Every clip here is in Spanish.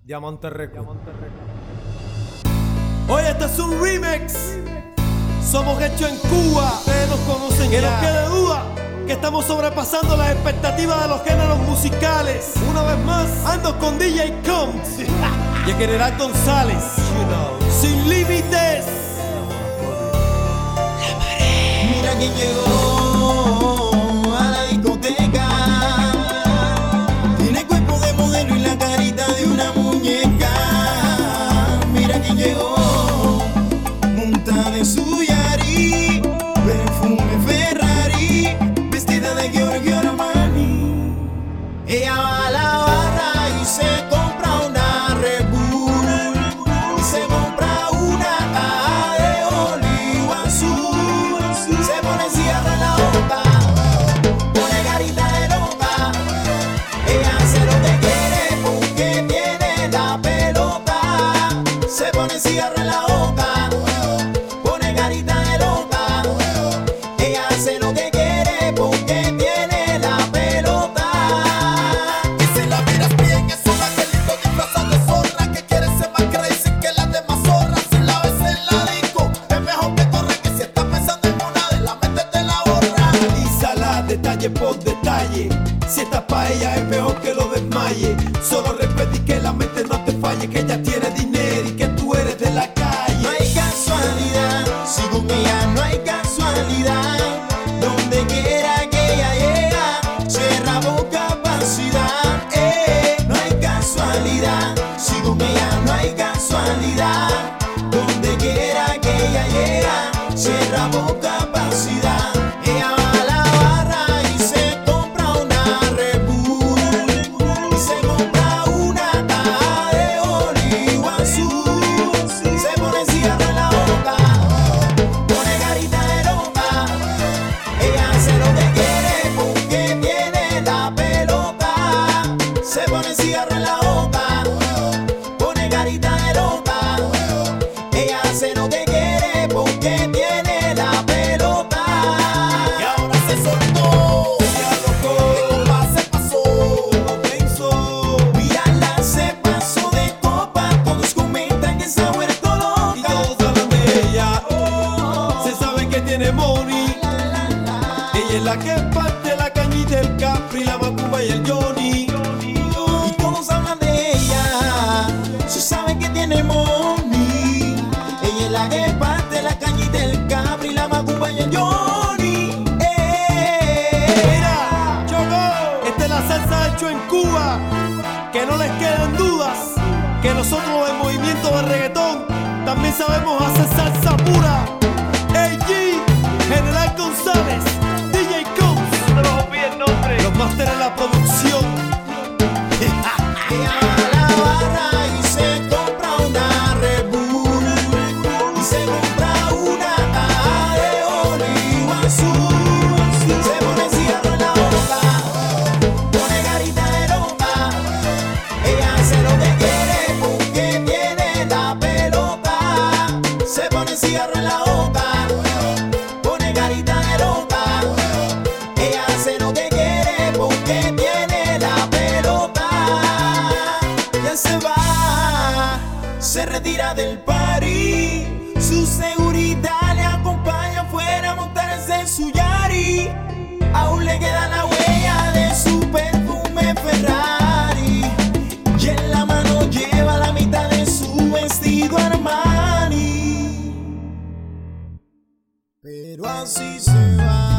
Diamante Record. Oye, este es un remix. Somos hechos en Cuba. Ustedes nos conocen. Que no quede duda que estamos sobrepasando las expectativas de los géneros musicales. Una vez más, ando con DJ Combs y el general González. Sin límites. Mira quién llegó a la discoteca. Tiene cuerpo de modelo y la carita de una muñeca. Mira quién llegó, montada en su Yari, perfume Ferrari, vestida de Giorgio Armani. Ella va a la barra y se compra una Red Bull y se compra una caja de oliva azul. Se pone cierre en la boca, pone carita de loca. Ella hace lo que quiere porque tiene la pelota. Se pone cierre en la boca, pone carita de loca. Ella hace lo que quiere porque tiene la pelota. Y si la miras bien es un angelito disfrazado de zorra que quiere ser más crazy que las demás zorras. Si la ves en la disco es mejor que corre, que si estás pensando en una de las mente te la borra. Analízala detalle por detalle. Si estás pa' ella es mejor que lo desmaye. Solo respeta y que la mente no te falle, que ella tiene dinero y que tú eres de la calle. No hay casualidad, si con ella no hay casualidad. Donde quiera que ella llega, cierra por capacidad. No hay casualidad, si con ella no hay casualidad. Donde quiera que ella llega, cierra por capacidad. Ella va a la barra y se compra una Red Bull y se compra una caja de oliva azul. Se pone cierre en la boca, pone carita de loca. Ella hace lo que quiere porque tiene la pelota. Se pone cierre en la boca, pone carita de loca. Ella hace lo que quiere porque tiene la pelota. Y ahora se soltó, Ya loco, que con más se pasó. lo pensó. Mírala, se pasó de copa. Todos comentan que se ha vuelto Y loca. todos hablan de ella. Se sabe que tiene money. Ella es la que parte la cañita, el Capri, la Macumba y el Johnny. Y todos hablan de ella. Se sabe que tiene money. Ella es la que parte la cañita, el Capri, la Macumba y el Johnny. Mira, Choco, esta es la salsa hecho en Cuba. Que no les queden dudas que nosotros en movimiento de reggaetón también sabemos hacer salsa pura. AG, General González, DJ Combs. No te los olvides el nombre. Los másteres en la producción. Ella va a la barra y se compra una Red Bull y se compra una caja de oliva azul. Se pone cierre en la boca, pone carita de loca. Ella hace lo que quiere porque tiene la pelota. Se pone cierre en la boca, pone carita de loca. Ella hace lo que quiere porque tiene la pelota. Ya se va, se retira del party. Su seguridad le acompaña afuera a montarse en su Yari. Aún le queda la huella de su perfume Ferrari. Y en la mano lleva la mitad de su vestido Armani. Pero así se va.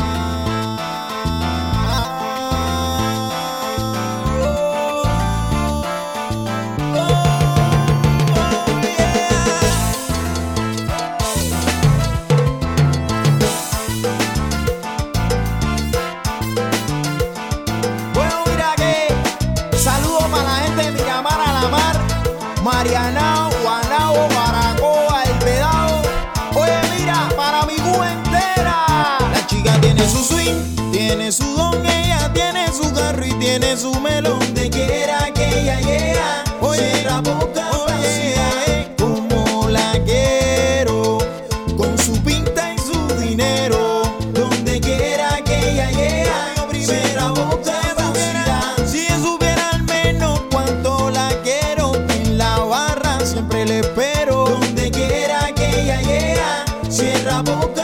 Bueno, mira que saludos para la gente de Miramar, Alamar, Marianao, Guanabo, Baracoa, El Vedado. Oye, mira, para mi Cuba entera. La chica tiene su swing, tiene su don, ella tiene su carro y tiene su melón. Donde quiera que ella llega, oye, la boca, oye, como la quiero, con su pinta y su dinero. Donde quiera que ella llega, primera boca de vacilar. Si ella supiera al menos cuánto la quiero, la boca.